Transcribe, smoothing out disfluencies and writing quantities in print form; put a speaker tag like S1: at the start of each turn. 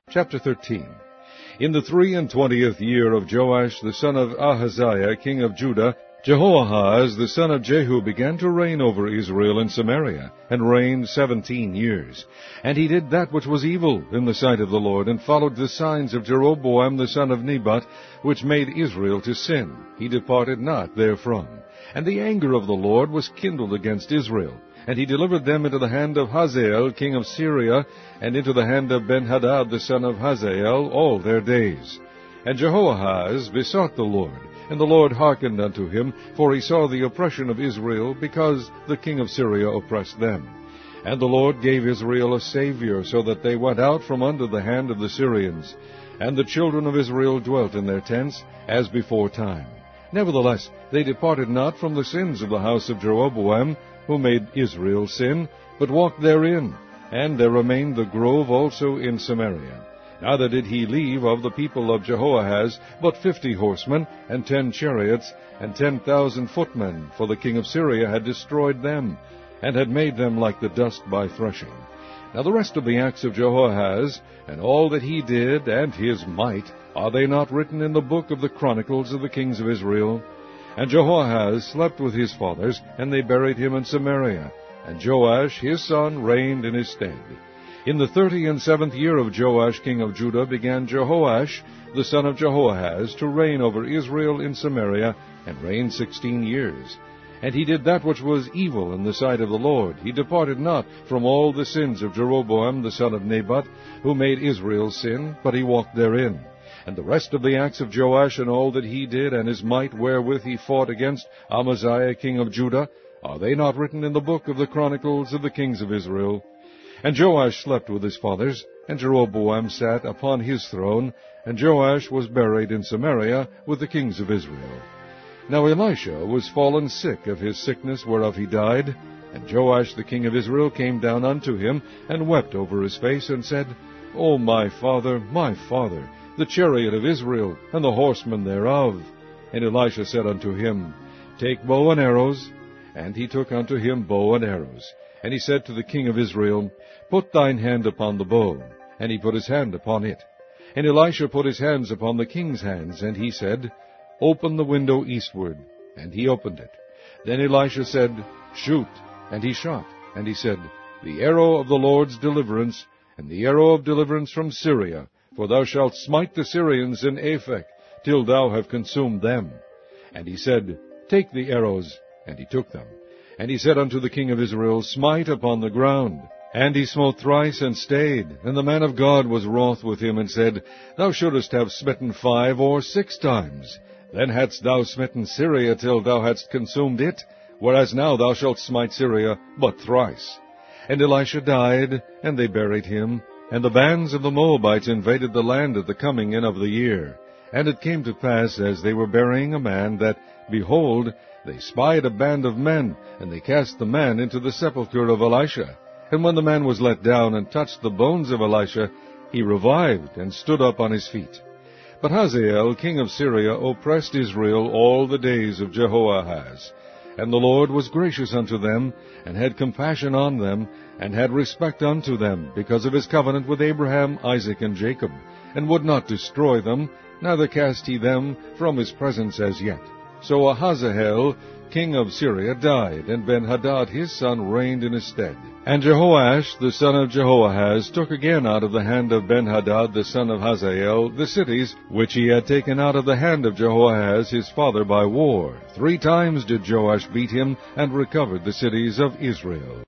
S1: Chapter 13. In the 23 year of Joash the son of Ahaziah, king of Judah, Jehoahaz the son of Jehu began to reign over Israel in Samaria, and reigned 17 years. And he did that which was evil in the sight of the Lord, and followed the signs of Jeroboam the son of Nebat, which made Israel to sin. He departed not therefrom. And the anger of the Lord was kindled against Israel. And he delivered them into the hand of Hazael king of Syria, and into the hand of Benhadad the son of Hazael all their days. And Jehoahaz besought the Lord, and the Lord hearkened unto him, for he saw the oppression of Israel, because the king of Syria oppressed them. And the Lord gave Israel a Savior, so that they went out from under the hand of the Syrians. And the children of Israel dwelt in their tents, as before time. Nevertheless, they departed not from the sins of the house of Jeroboam, who made Israel sin, but walked therein. And there remained the grove also in Samaria. Neither did he leave of the people of Jehoahaz but 50 horsemen, and 10 chariots, and 10,000 footmen, for the king of Syria had destroyed them, and had made them like the dust by threshing. Now the rest of the acts of Jehoahaz, and all that he did, and his might, are they not written in the book of the Chronicles of the kings of Israel? And Jehoahaz slept with his fathers, and they buried him in Samaria. And Joash his son reigned in his stead. In the 37th year of Joash king of Judah began Jehoash the son of Jehoahaz to reign over Israel in Samaria, and reigned 16 years. And he did that which was evil in the sight of the Lord. He departed not from all the sins of Jeroboam the son of Nebat, who made Israel sin, but he walked therein. And the rest of the acts of Joash, and all that he did, and his might wherewith he fought against Amaziah king of Judah, are they not written in the book of the Chronicles of the kings of Israel? And Joash slept with his fathers, and Jeroboam sat upon his throne, and Joash was buried in Samaria with the kings of Israel. Now Elisha was fallen sick of his sickness whereof he died, and Joash the king of Israel came down unto him, and wept over his face, and said, O my father, the chariot of Israel, and the horsemen thereof. And Elisha said unto him, Take bow and arrows. And he took unto him bow and arrows. And he said to the king of Israel, Put thine hand upon the bow. And he put his hand upon it. And Elisha put his hands upon the king's hands, and he said, Open the window eastward. And he opened it. Then Elisha said, Shoot. And he shot. And he said, The arrow of the Lord's deliverance, and the arrow of deliverance from Syria, for thou shalt smite the Syrians in Aphek, till thou have consumed them. And he said, Take the arrows. And he took them. And he said unto the king of Israel, Smite upon the ground. And he smote thrice, and stayed. And the man of God was wroth with him, and said, Thou shouldest have smitten 5 or 6 times. Then hadst thou smitten Syria till thou hadst consumed it, whereas now thou shalt smite Syria but thrice. And Elisha died, and they buried him. And the bands of the Moabites invaded the land at the coming in of the year. And it came to pass, as they were burying a man, that, behold, they spied a band of men, and they cast the man into the sepulchre of Elisha. And when the man was let down and touched the bones of Elisha, he revived, and stood up on his feet. But Hazael king of Syria oppressed Israel all the days of Jehoahaz. And the Lord was gracious unto them, and had compassion on them, and had respect unto them, because of his covenant with Abraham, Isaac, and Jacob, and would not destroy them, neither cast he them from his presence as yet. So Ahaziel king of Syria died, and Benhadad his son reigned in his stead. And Jehoash the son of Jehoahaz took again out of the hand of Benhadad the son of Hazael the cities which he had taken out of the hand of Jehoahaz his father by war. 3 times did Joash beat him, and recovered the cities of Israel.